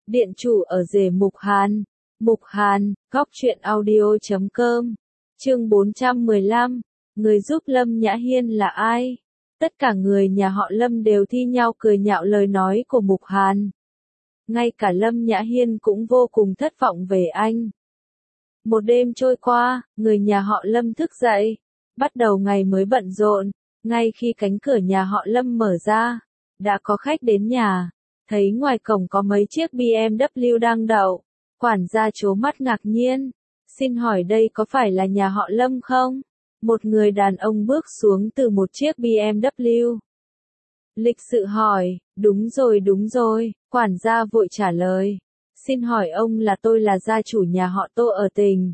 Điện chủ ở rể Mục Hàn. Mục Hàn, góc truyện audio.com. Chương 415. Người giúp Lâm Nhã Hiên là ai? Tất cả người nhà họ Lâm đều thi nhau cười nhạo lời nói của Mục Hàn. Ngay cả Lâm Nhã Hiên cũng vô cùng thất vọng về anh. Một đêm trôi qua, người nhà họ Lâm thức dậy. Bắt đầu ngày mới bận rộn. Ngay khi cánh cửa nhà họ Lâm mở ra, đã có khách đến nhà. Thấy ngoài cổng có mấy chiếc BMW đang đậu. Quản gia trố mắt ngạc nhiên. Xin hỏi đây có phải là nhà họ Lâm không? Một người đàn ông bước xuống từ một chiếc BMW. Lịch sự hỏi, đúng rồi, quản gia vội trả lời. Xin hỏi ông là tôi là gia chủ nhà họ Tô ở tỉnh.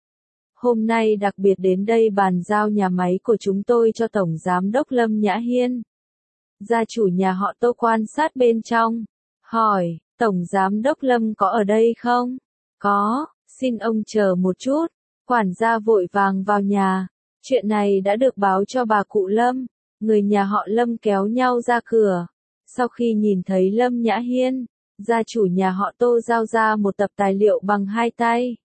Hôm nay đặc biệt đến đây bàn giao nhà máy của chúng tôi cho Tổng Giám đốc Lâm Nhã Hiên. Gia chủ nhà họ Tô quan sát bên trong. Hỏi, Tổng Giám đốc Lâm có ở đây không? Có, xin ông chờ một chút. Quản gia vội vàng vào nhà. Chuyện này đã được báo cho bà cụ Lâm. Người nhà họ Lâm kéo nhau ra cửa. Sau khi nhìn thấy Lâm Nhã Hiên, gia chủ nhà họ Tô giao ra một tập tài liệu bằng hai tay.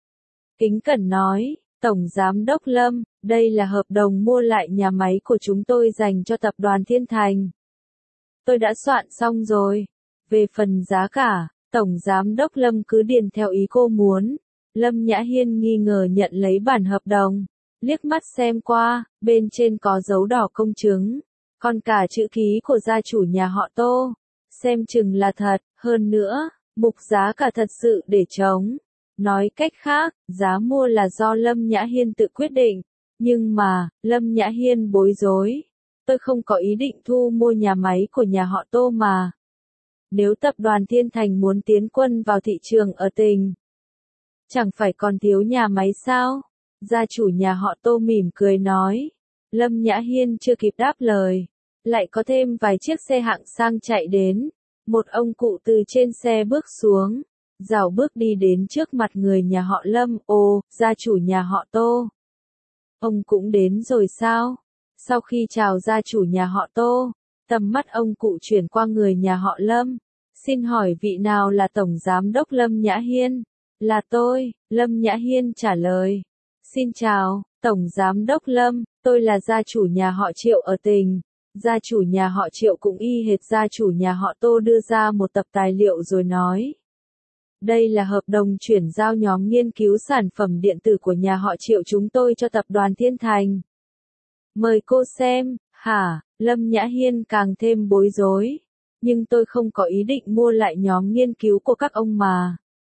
Kính cẩn nói, Tổng Giám đốc Lâm, đây là hợp đồng mua lại nhà máy của chúng tôi dành cho tập đoàn Thiên Thành. Tôi đã soạn xong rồi. Về phần giá cả, Tổng Giám đốc Lâm cứ điền theo ý cô muốn. Lâm Nhã Hiên nghi ngờ nhận lấy bản hợp đồng. Liếc mắt xem qua, bên trên có dấu đỏ công chứng. Còn cả chữ ký của gia chủ nhà họ Tô. Xem chừng là thật, hơn nữa, mục giá cả thật sự để chống. Nói cách khác, giá mua là do Lâm Nhã Hiên tự quyết định. Nhưng mà, Lâm Nhã Hiên bối rối. Tôi không có ý định thu mua nhà máy của nhà họ Tô mà. Nếu tập đoàn Thiên Thành muốn tiến quân vào thị trường ở tỉnh, chẳng phải còn thiếu nhà máy sao? Gia chủ nhà họ Tô mỉm cười nói. Lâm Nhã Hiên chưa kịp đáp lời. Lại có thêm vài chiếc xe hạng sang chạy đến. Một ông cụ từ trên xe bước xuống. Rảo bước đi đến trước mặt người nhà họ Lâm. Ồ, gia chủ nhà họ Tô. Ông cũng đến rồi sao? Sau khi chào gia chủ nhà họ Tô, tầm mắt ông cụ chuyển qua người nhà họ Lâm. Xin hỏi vị nào là Tổng Giám đốc Lâm Nhã Hiên? Là tôi, Lâm Nhã Hiên trả lời. Xin chào, Tổng Giám đốc Lâm, tôi là gia chủ nhà họ Triệu ở tỉnh. Gia chủ nhà họ Triệu cũng y hệt gia chủ nhà họ Tô đưa ra một tập tài liệu rồi nói. Đây là hợp đồng chuyển giao nhóm nghiên cứu sản phẩm điện tử của nhà họ Triệu chúng tôi cho tập đoàn Thiên Thành. Mời cô xem. Hả? Lâm Nhã Hiên càng thêm bối rối. Nhưng tôi không có ý định mua lại nhóm nghiên cứu của các ông mà.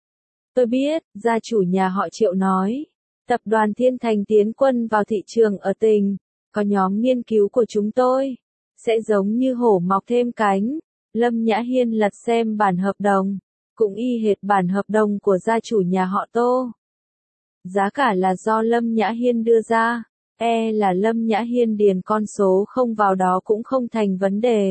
Tôi biết, gia chủ nhà họ Triệu nói. Tập đoàn Thiên Thành tiến quân vào thị trường ở tỉnh. Có nhóm nghiên cứu của chúng tôi. Sẽ giống như hổ mọc thêm cánh. Lâm Nhã Hiên lật xem bản hợp đồng. Cũng y hệt bản hợp đồng của gia chủ nhà họ Tô. Giá cả là do Lâm Nhã Hiên đưa ra. Là Lâm Nhã Hiên điền con số không vào đó cũng không thành vấn đề.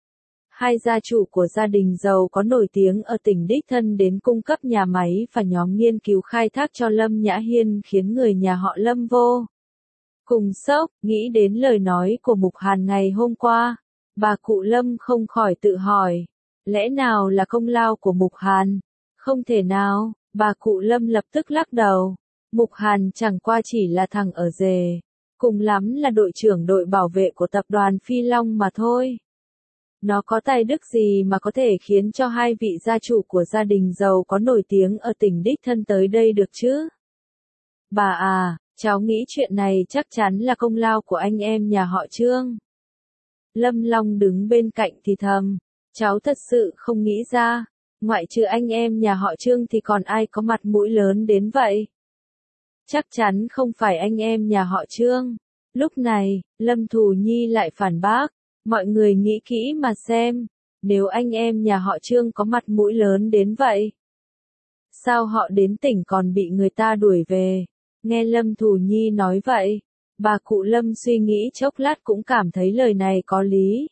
Hai gia chủ của gia đình giàu có nổi tiếng ở tỉnh đích thân đến cung cấp nhà máy và nhóm nghiên cứu khai thác cho Lâm Nhã Hiên khiến người nhà họ Lâm vô cùng sốc, nghĩ đến lời nói của Mục Hàn ngày hôm qua. Bà cụ Lâm không khỏi tự hỏi, lẽ nào là công lao của Mục Hàn? Không thể nào, bà cụ Lâm lập tức lắc đầu. Mục Hàn chẳng qua chỉ là thằng ở rể. Cùng lắm là đội trưởng đội bảo vệ của tập đoàn Phi Long mà thôi. Nó có tài đức gì mà có thể khiến cho hai vị gia chủ của gia đình giàu có nổi tiếng ở tỉnh đích thân tới đây được chứ? Bà à, cháu nghĩ chuyện này chắc chắn là công lao của anh em nhà họ Trương. Lâm Long đứng bên cạnh thì thầm, cháu thật sự không nghĩ ra, ngoại trừ anh em nhà họ Trương thì còn ai có mặt mũi lớn đến vậy? Chắc chắn không phải anh em nhà họ Trương. Lúc này, Lâm Thù Nhi lại phản bác. Mọi người nghĩ kỹ mà xem. Nếu anh em nhà họ Trương có mặt mũi lớn đến vậy, sao họ đến tỉnh còn bị người ta đuổi về? Nghe Lâm Thù Nhi nói vậy, bà cụ Lâm suy nghĩ chốc lát cũng cảm thấy lời này có lý.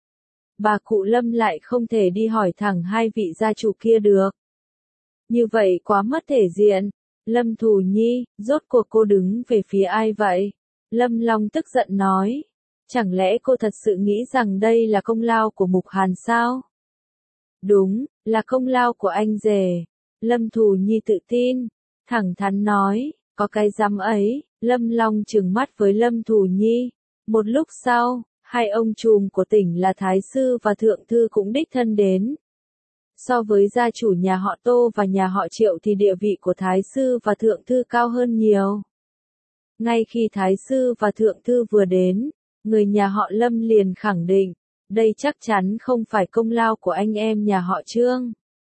Bà cụ Lâm lại không thể đi hỏi thẳng hai vị gia chủ kia được. Như vậy quá mất thể diện. Lâm Thù Nhi, rốt cuộc cô đứng về phía ai vậy? Lâm Long tức giận nói. Chẳng lẽ cô thật sự nghĩ rằng đây là công lao của Mục Hàn sao? Đúng, là công lao của anh rể. Lâm Thù Nhi tự tin, thẳng thắn nói, có cái dám ấy. Lâm Long trừng mắt với Lâm Thù Nhi. Một lúc sau, hai ông trùm của tỉnh là Thái Sư và Thượng Thư cũng đích thân đến. So với gia chủ nhà họ Tô và nhà họ Triệu thì địa vị của Thái Sư và Thượng Thư cao hơn nhiều. Ngay khi Thái Sư và Thượng Thư vừa đến, người nhà họ Lâm liền khẳng định, đây chắc chắn không phải công lao của anh em nhà họ Trương.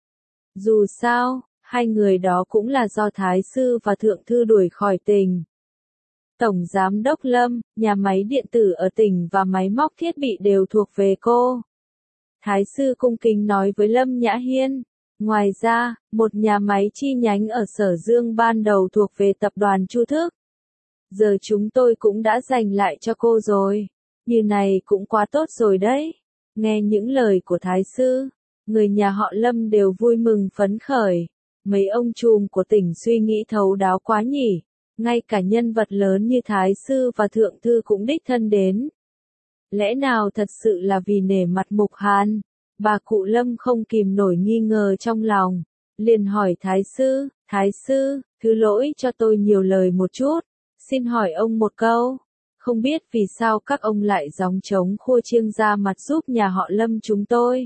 Dù sao, hai người đó cũng là do Thái Sư và Thượng Thư đuổi khỏi tỉnh. Tổng Giám đốc Lâm, nhà máy điện tử ở tỉnh và máy móc thiết bị đều thuộc về cô. Thái Sư cung kính nói với Lâm Nhã Hiên. Ngoài ra, một nhà máy chi nhánh ở Sở Dương ban đầu thuộc về tập đoàn Chu Thức. Giờ chúng tôi cũng đã dành lại cho cô rồi. Như này cũng quá tốt rồi đấy. Nghe những lời của Thái Sư, người nhà họ Lâm đều vui mừng phấn khởi. Mấy ông trùm của tỉnh suy nghĩ thấu đáo quá nhỉ. Ngay cả nhân vật lớn như Thái Sư và Thượng Thư cũng đích thân đến. Lẽ nào thật sự là vì nể mặt Mục Hàn? Bà cụ Lâm không kìm nổi nghi ngờ trong lòng. Liền hỏi Thái Sư, thứ lỗi cho tôi nhiều lời một chút. Xin hỏi ông một câu. Không biết vì sao các ông lại gióng trống khua chiêng ra mặt giúp nhà họ Lâm chúng tôi.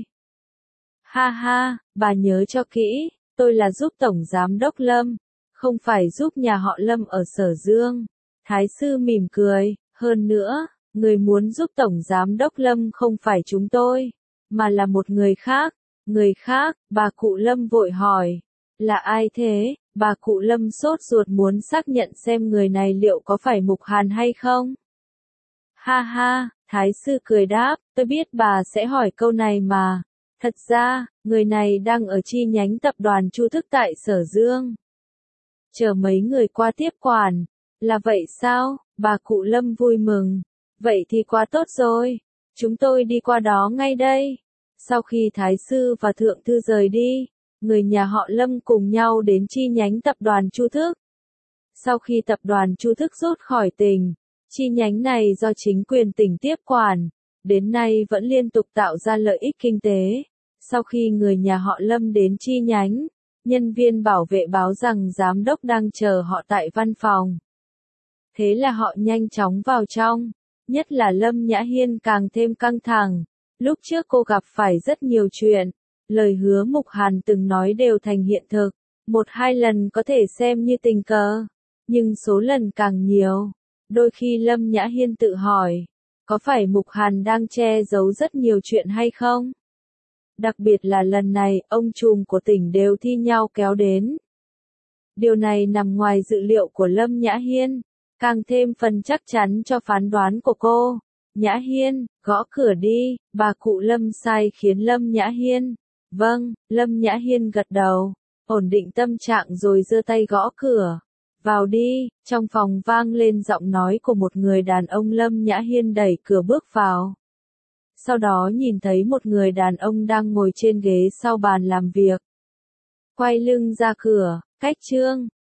Ha ha, bà nhớ cho kỹ, tôi là giúp Tổng Giám đốc Lâm, không phải giúp nhà họ Lâm ở Sở Dương. Thái Sư mỉm cười, hơn nữa, người muốn giúp Tổng Giám đốc Lâm không phải chúng tôi, mà là một người khác. Người khác, bà cụ Lâm vội hỏi. Là ai thế? Bà cụ Lâm sốt ruột muốn xác nhận xem người này liệu có phải Mục Hàn hay không. Ha ha, Thái Sư cười đáp, tôi biết bà sẽ hỏi câu này mà. Thật ra, người này đang ở chi nhánh tập đoàn Chu Thức tại Sở Dương. Chờ mấy người qua tiếp quản. Là vậy sao? Bà cụ Lâm vui mừng. Vậy thì quá tốt rồi. Chúng tôi đi qua đó ngay đây. Sau khi Thái Sư và Thượng Thư rời đi, người nhà họ Lâm cùng nhau đến chi nhánh tập đoàn Chu Thức. Sau khi tập đoàn Chu Thức rút khỏi tỉnh, chi nhánh này do chính quyền tỉnh tiếp quản, đến nay vẫn liên tục tạo ra lợi ích kinh tế. Sau khi người nhà họ Lâm đến chi nhánh, nhân viên bảo vệ báo rằng giám đốc đang chờ họ tại văn phòng. Thế là họ nhanh chóng vào trong, nhất là Lâm Nhã Hiên càng thêm căng thẳng. Lúc trước cô gặp phải rất nhiều chuyện, lời hứa Mục Hàn từng nói đều thành hiện thực, một hai lần có thể xem như tình cờ, nhưng số lần càng nhiều. Đôi khi Lâm Nhã Hiên tự hỏi, có phải Mục Hàn đang che giấu rất nhiều chuyện hay không? Đặc biệt là lần này, ông trùm của tỉnh đều thi nhau kéo đến. Điều này nằm ngoài dự liệu của Lâm Nhã Hiên, càng thêm phần chắc chắn cho phán đoán của cô. Nhã Hiên, gõ cửa đi, bà cụ Lâm sai khiến Lâm Nhã Hiên. Vâng, Lâm Nhã Hiên gật đầu, ổn định tâm trạng rồi giơ tay gõ cửa. Vào đi, trong phòng vang lên giọng nói của một người đàn ông. Lâm Nhã Hiên đẩy cửa bước vào. Sau đó nhìn thấy một người đàn ông đang ngồi trên ghế sau bàn làm việc. Quay lưng ra cửa, cách Trương,